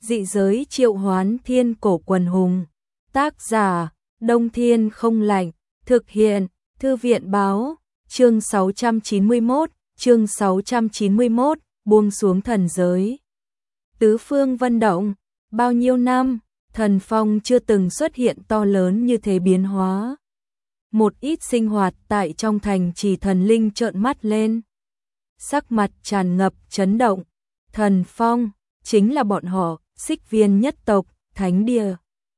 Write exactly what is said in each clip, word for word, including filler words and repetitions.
Dị giới triệu hoán thiên cổ quần hùng. Tác giả, Đông Thiên không lạnh. Thực hiện, Thư viện báo. Chương sáu trăm chín mươi mốt, chương sáu trăm chín mươi mốt, buông xuống thần giới. Tứ phương vận động, bao nhiêu năm, thần phong chưa từng xuất hiện to lớn như thế biến hóa. Một ít sinh hoạt tại trong thành chỉ thần linh trợn mắt lên. Sắc mặt tràn ngập chấn động. Thần phong, chính là bọn họ, Xích Viên nhất tộc, thánh địa.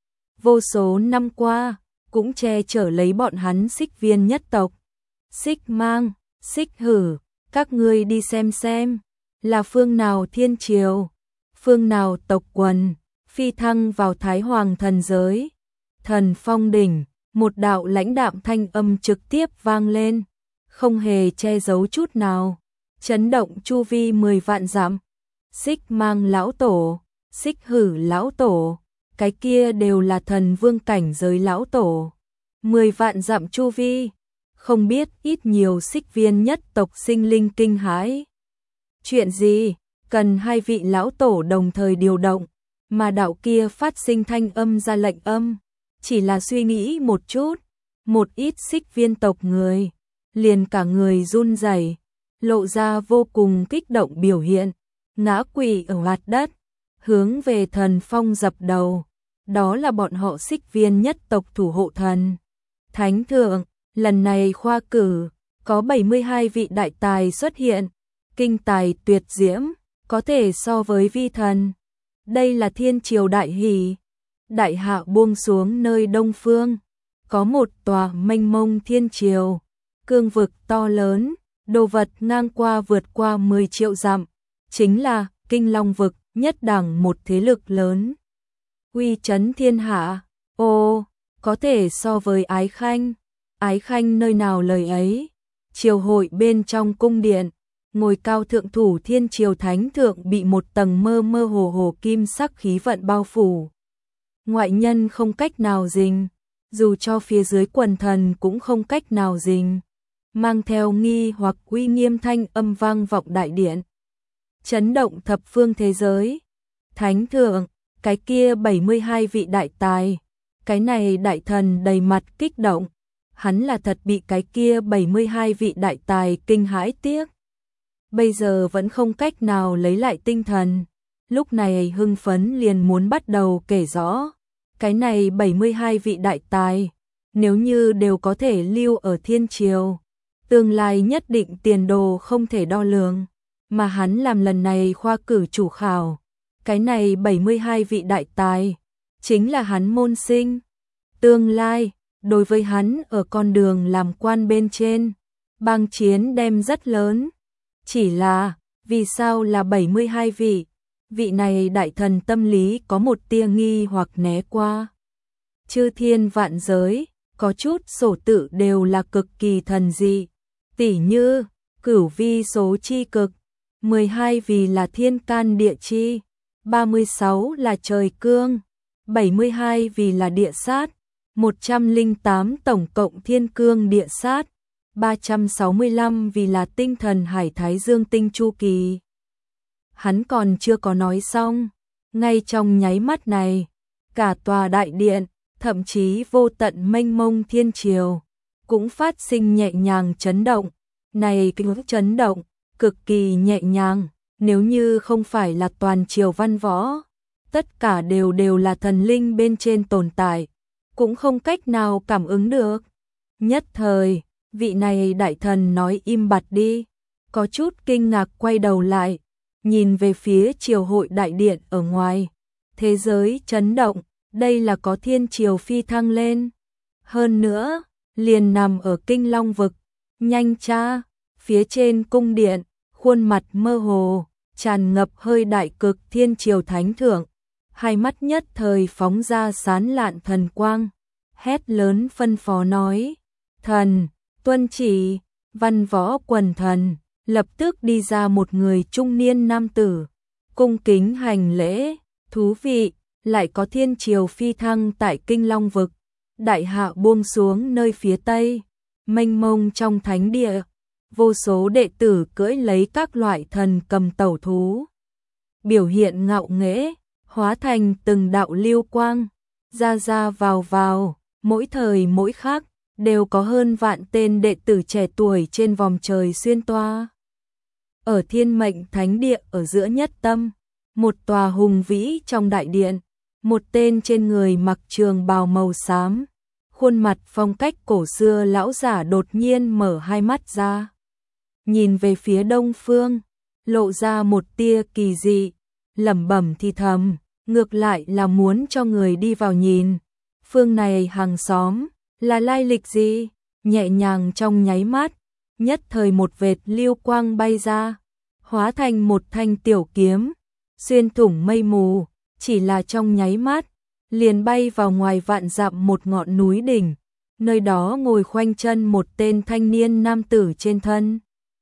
Vô số năm qua, cũng che chở lấy bọn hắn Xích Viên nhất tộc. Xích Mang, Xích Hử, các ngươi đi xem xem, là phương nào thiên triều, phương nào tộc quần, phi thăng vào Thái Hoàng thần giới. Thần phong đỉnh, một đạo lãnh đạm thanh âm trực tiếp vang lên, không hề che giấu chút nào, chấn động chu vi mười vạn dặm. Xích Mang lão tổ, Xích Hử lão tổ, cái kia đều là thần vương cảnh giới lão tổ. Mười vạn dặm chu vi, không biết ít nhiều Xích Viên nhất tộc sinh linh kinh hãi. Chuyện gì, cần hai vị lão tổ đồng thời điều động, mà đạo kia phát sinh thanh âm ra lệnh âm, chỉ là suy nghĩ một chút, một ít Xích Viên tộc người, liền cả người run rẩy, lộ ra vô cùng kích động biểu hiện, ngã quỵ ở mặt đất, hướng về thần phong dập đầu. Đó là bọn họ Xích Viên nhất tộc thủ hộ thần. Thánh thượng, lần này khoa cử, có bảy mươi hai vị đại tài xuất hiện, kinh tài tuyệt diễm, có thể so với vi thần. Đây là thiên triều đại hỷ. Đại hạ buông xuống nơi đông phương, có một tòa mênh mông thiên triều, cương vực to lớn, đồ vật ngang qua vượt qua mười triệu dặm, chính là Kinh Long vực, nhất đẳng một thế lực lớn. Uy chấn thiên hạ, ô, có thể so với Ái Khanh. Ái Khanh nơi nào lời ấy, triều hội bên trong cung điện, ngồi cao thượng thủ thiên triều thánh thượng bị một tầng mơ mơ hồ hồ kim sắc khí vận bao phủ. Ngoại nhân không cách nào dình, dù cho phía dưới quần thần cũng không cách nào dình, mang theo nghi hoặc uy nghiêm thanh âm vang vọng đại điện, chấn động thập phương thế giới. Thánh thượng, cái kia bảy mươi hai vị đại tài, cái này đại thần đầy mặt kích động, hắn là thật bị cái kia bảy mươi hai vị đại tài kinh hãi tiếc. Bây giờ vẫn không cách nào lấy lại tinh thần, lúc này hưng phấn liền muốn bắt đầu kể rõ. Cái này bảy mươi hai vị đại tài, nếu như đều có thể lưu ở thiên triều, tương lai nhất định tiền đồ không thể đo lường, mà hắn làm lần này khoa cử chủ khảo. Cái này bảy mươi hai vị đại tài, chính là hắn môn sinh. Tương lai, đối với hắn ở con đường làm quan bên trên, bang chiến đem rất lớn. Chỉ là, vì sao là bảy mươi hai vị? Vị này đại thần tâm lý có một tia nghi hoặc né qua. Chư thiên vạn giới, có chút sổ tự đều là cực kỳ thần dị. Tỉ như, cửu vi số chi cực, mười hai vì là thiên can địa chi, ba mươi sáu là trời cương, bảy mươi hai vì là địa sát, một trăm lẻ tám tổng cộng thiên cương địa sát, ba trăm sáu mươi lăm vì là tinh thần hải thái dương tinh chu kỳ. Hắn còn chưa có nói xong, ngay trong nháy mắt này, cả tòa đại điện, thậm chí vô tận mênh mông thiên triều, cũng phát sinh nhẹ nhàng chấn động. Này kinh chấn động, cực kỳ nhẹ nhàng, nếu như không phải là toàn triều văn võ, tất cả đều đều là thần linh bên trên tồn tại, cũng không cách nào cảm ứng được. Nhất thời, vị này đại thần nói im bặt đi, có chút kinh ngạc quay đầu lại, nhìn về phía triều hội đại điện ở ngoài. Thế giới chấn động, đây là có thiên triều phi thăng lên. Hơn nữa, liền nằm ở Kinh Long vực, nhanh cha, phía trên cung điện, khuôn mặt mơ hồ, tràn ngập hơi đại cực thiên triều thánh thượng, hai mắt nhất thời phóng ra sán lạn thần quang, hét lớn phân phó nói, thần, tuân chỉ. Văn võ quần thần, lập tức đi ra một người trung niên nam tử, cung kính hành lễ. Thú vị, lại có thiên triều phi thăng tại Kinh Long vực, đại hạ buông xuống nơi phía tây, mênh mông trong thánh địa, vô số đệ tử cưỡi lấy các loại thần cầm tẩu thú, biểu hiện ngạo nghễ, hóa thành từng đạo lưu quang, ra ra vào vào, mỗi thời mỗi khác, đều có hơn vạn tên đệ tử trẻ tuổi trên vòng trời xuyên toa. Ở Thiên Mệnh Thánh Địa ở giữa nhất tâm, một tòa hùng vĩ trong đại điện, một tên trên người mặc trường bào màu xám, khuôn mặt phong cách cổ xưa lão giả đột nhiên mở hai mắt ra. Nhìn về phía đông phương, lộ ra một tia kỳ dị, lẩm bẩm thì thầm, ngược lại là muốn cho người đi vào nhìn. Phương này hàng xóm, là lai lịch gì? Nhẹ nhàng trong nháy mắt, nhất thời một vệt lưu quang bay ra, hóa thành một thanh tiểu kiếm, xuyên thủng mây mù, chỉ là trong nháy mắt, liền bay vào ngoài vạn dặm một ngọn núi đỉnh, nơi đó ngồi khoanh chân một tên thanh niên nam tử trên thân.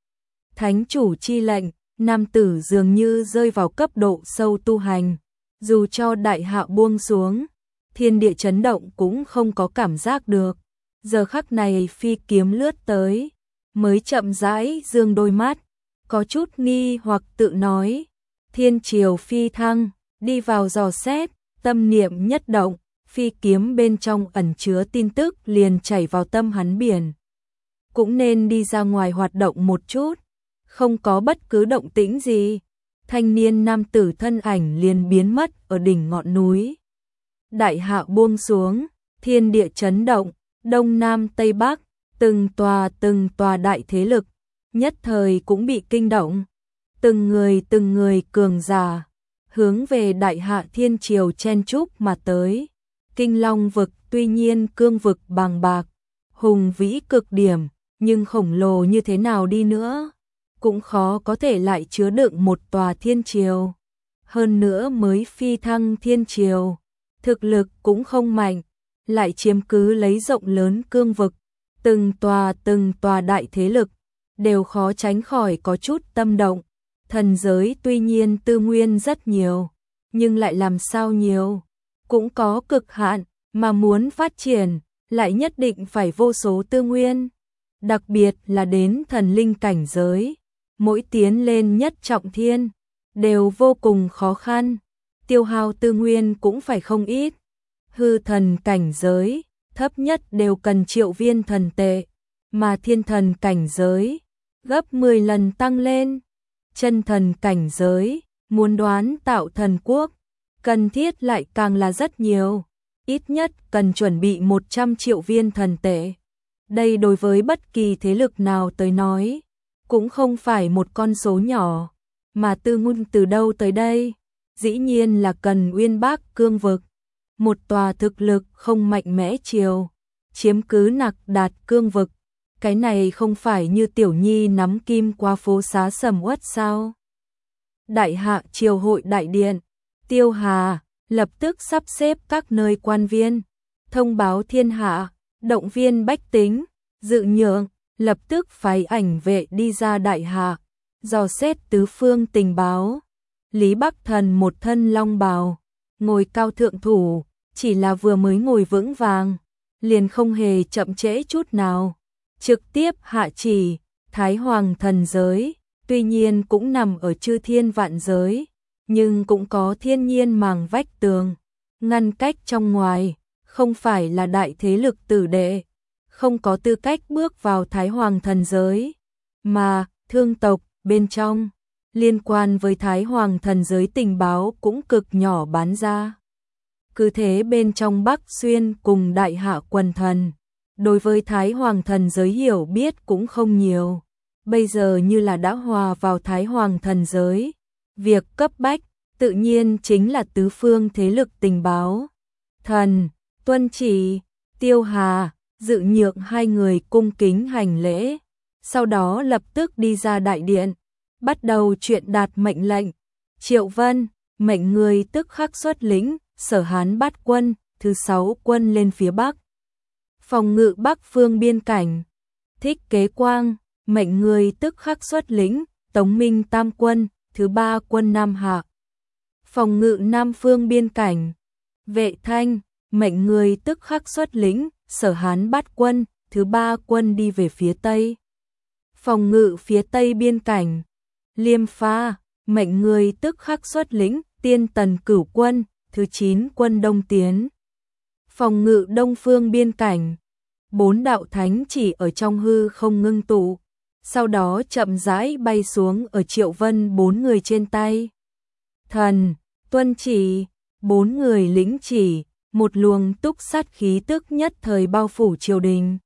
Thánh chủ chi lệnh, nam tử dường như rơi vào cấp độ sâu tu hành, dù cho đại hạ buông xuống, thiên địa chấn động cũng không có cảm giác được. Giờ khắc này phi kiếm lướt tới, mới chậm rãi dương đôi mắt, có chút nghi hoặc tự nói, thiên triều phi thăng, đi vào dò xét, tâm niệm nhất động, phi kiếm bên trong ẩn chứa tin tức liền chảy vào tâm hắn biển. Cũng nên đi ra ngoài hoạt động một chút, không có bất cứ động tĩnh gì, thanh niên nam tử thân ảnh liền biến mất ở đỉnh ngọn núi. Đại hạ buông xuống, thiên địa chấn động, đông nam tây bắc, từng tòa từng tòa đại thế lực, nhất thời cũng bị kinh động. Từng người từng người cường giả, hướng về đại hạ thiên triều chen chúc mà tới. Kinh Long vực tuy nhiên cương vực bàng bạc, hùng vĩ cực điểm, nhưng khổng lồ như thế nào đi nữa, cũng khó có thể lại chứa đựng một tòa thiên triều. Hơn nữa mới phi thăng thiên triều, thực lực cũng không mạnh, lại chiếm cứ lấy rộng lớn cương vực, từng tòa từng tòa đại thế lực, đều khó tránh khỏi có chút tâm động. Thần giới tuy nhiên tư nguyên rất nhiều, nhưng lại làm sao nhiều, cũng có cực hạn, mà muốn phát triển, lại nhất định phải vô số tư nguyên. Đặc biệt là đến thần linh cảnh giới, mỗi tiến lên nhất trọng thiên, đều vô cùng khó khăn, tiêu hao tư nguyên cũng phải không ít. Hư thần cảnh giới, thấp nhất đều cần triệu viên thần tệ, mà thiên thần cảnh giới, gấp mười lần tăng lên. Chân thần cảnh giới, muốn đoán tạo thần quốc, cần thiết lại càng là rất nhiều, ít nhất cần chuẩn bị một trăm triệu viên thần tệ. Đây đối với bất kỳ thế lực nào tới nói, cũng không phải một con số nhỏ, mà tư nguyên từ đâu tới đây, dĩ nhiên là cần Uyên Bác cương vực, một tòa thực lực không mạnh mẽ triều, chiếm cứ nặc đạt cương vực. Cái này không phải như Tiểu Nhi nắm kim qua phố xá sầm uất sao? Đại hạ triều hội đại điện, Tiêu Hà lập tức sắp xếp các nơi quan viên, thông báo thiên hạ, động viên bách tính, dự nhượng, lập tức phái ảnh vệ đi ra đại hạ, dò xét tứ phương tình báo. Lý Bắc Thần một thân long bào, ngồi cao thượng thủ, chỉ là vừa mới ngồi vững vàng, liền không hề chậm trễ chút nào. Trực tiếp hạ chỉ, Thái Hoàng thần giới, tuy nhiên cũng nằm ở chư thiên vạn giới, nhưng cũng có thiên nhiên màng vách tường, ngăn cách trong ngoài, không phải là đại thế lực tử đệ, không có tư cách bước vào Thái Hoàng thần giới, mà thương tộc bên trong, liên quan với Thái Hoàng thần giới tình báo cũng cực nhỏ bán ra. Cứ thế bên trong Bắc Xuyên cùng đại hạ quần thần, đối với Thái Hoàng thần giới hiểu biết cũng không nhiều, bây giờ như là đã hòa vào Thái Hoàng thần giới, việc cấp bách tự nhiên chính là tứ phương thế lực tình báo. Thần, tuân chỉ, Tiêu Hà, dự nhượng hai người cung kính hành lễ, sau đó lập tức đi ra đại điện, bắt đầu chuyện đạt mệnh lệnh. Triệu Vân, mệnh người tức khắc xuất lĩnh Sở Hán bát quân, thứ sáu quân lên phía Bắc, phòng ngự Bắc phương biên cảnh. Thích Kế Quang, mệnh người tức khắc xuất lĩnh Tống Minh tam quân, thứ ba quân Nam Hạ, phòng ngự Nam phương biên cảnh. Vệ Thanh, mệnh người tức khắc xuất lĩnh Sở Hán bát quân, thứ ba quân đi về phía Tây, phòng ngự phía Tây biên cảnh. Liêm Pha, mệnh người tức khắc xuất lĩnh Tiên Tần cửu quân, thứ chín quân đông tiến. Phòng ngự đông phương biên cảnh. Bốn đạo thánh chỉ ở trong hư không ngưng tụ, sau đó chậm rãi bay xuống ở Triệu Vân bốn người trên tay. Thần, tuân chỉ, bốn người lĩnh chỉ, một luồng túc sát khí tức nhất thời bao phủ triều đình.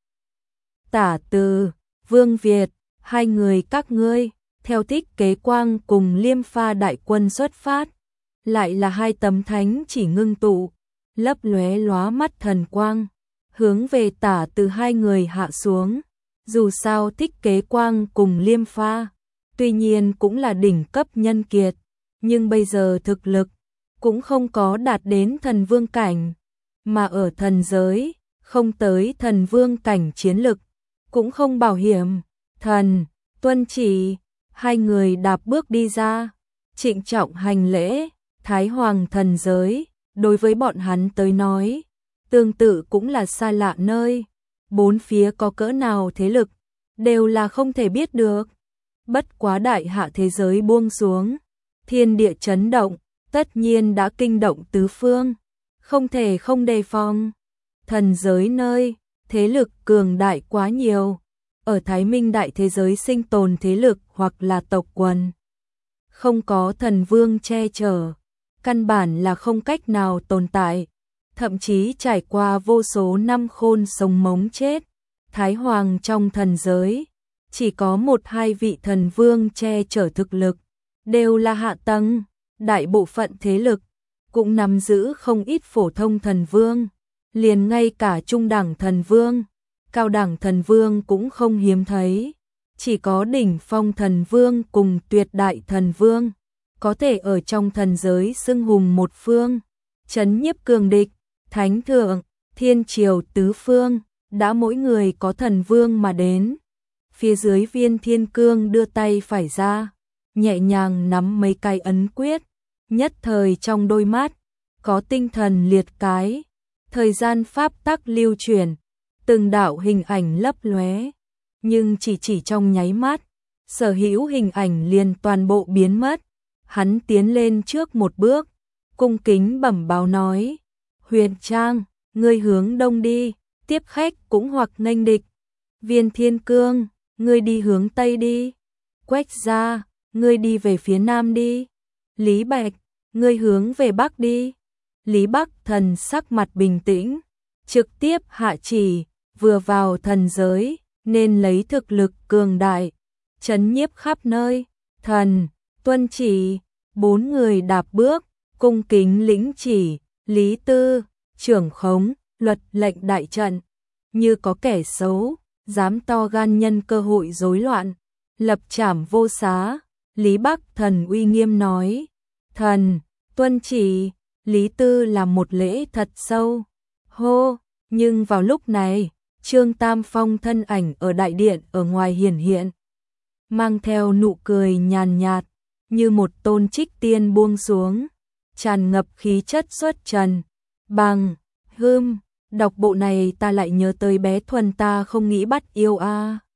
Tả Từ, Vương Việt, hai người các ngươi, theo Thích Kế Quang cùng Liêm Pha đại quân xuất phát, lại là hai tấm thánh chỉ ngưng tụ, lấp lóe lóa mắt thần quang, hướng về Tả Từ hai người hạ xuống. Dù sao Thích Kế Quang cùng Liêm Pha, tuy nhiên cũng là đỉnh cấp nhân kiệt, nhưng bây giờ thực lực cũng không có đạt đến thần vương cảnh, mà ở thần giới, không tới thần vương cảnh chiến lực, cũng không bảo hiểm. Thần, tuân chỉ, hai người đạp bước đi ra, trịnh trọng hành lễ. Thái Hoàng thần giới, đối với bọn hắn tới nói, tương tự cũng là xa lạ nơi, bốn phía có cỡ nào thế lực, đều là không thể biết được. Bất quá đại hạ thế giới buông xuống, thiên địa chấn động, tất nhiên đã kinh động tứ phương, không thể không đề phòng. Thần giới nơi, thế lực cường đại quá nhiều, ở Thái Minh đại thế giới sinh tồn thế lực hoặc là tộc quần, không có thần vương che chở, căn bản là không cách nào tồn tại, thậm chí trải qua vô số năm khôn sống mống chết. Thái Hoàng trong thần giới, chỉ có một hai vị thần vương che chở thực lực, đều là hạ tầng, đại bộ phận thế lực cũng nắm giữ không ít phổ thông thần vương, liền ngay cả trung đẳng thần vương, cao đẳng thần vương cũng không hiếm thấy, chỉ có đỉnh phong thần vương cùng tuyệt đại thần vương có thể ở trong thần giới xưng hùng một phương, chấn nhiếp cường địch. Thánh thượng, thiên triều tứ phương, đã mỗi người có thần vương mà đến. Phía dưới Viên Thiên Cương đưa tay phải ra, nhẹ nhàng nắm mấy cái ấn quyết, nhất thời trong đôi mắt có tinh thần liệt cái, thời gian pháp tắc lưu chuyển, từng đạo hình ảnh lấp lóe, nhưng chỉ chỉ trong nháy mắt, sở hữu hình ảnh liền toàn bộ biến mất. Hắn tiến lên trước một bước, cung kính bẩm báo nói: Huyền Trang, ngươi hướng đông đi, tiếp khách cũng hoặc nghênh địch. Viên Thiên Cương, ngươi đi hướng tây đi. Quách Gia, ngươi đi về phía nam đi. Lý Bạch, ngươi hướng về bắc đi. Lý Bắc Thần sắc mặt bình tĩnh, trực tiếp hạ chỉ, vừa vào thần giới, nên lấy thực lực cường đại, chấn nhiếp khắp nơi. Thần, tuân chỉ, bốn người đạp bước, cung kính lĩnh chỉ. Lý Tư, trưởng khống, luật lệnh đại trận, như có kẻ xấu, dám to gan nhân cơ hội rối loạn, lập trảm vô xá. Lý Bắc Thần uy nghiêm nói: Thần, tuân chỉ. Lý Tư làm một lễ thật sâu. Hô, nhưng vào lúc này, Trương Tam Phong thân ảnh ở đại điện ở ngoài hiển hiện, mang theo nụ cười nhàn nhạt, như một tôn trích tiên buông xuống, tràn ngập khí chất xuất trần. Bằng, hưm, đọc bộ này ta lại nhớ tới bé Thuần ta không nghĩ bắt yêu a.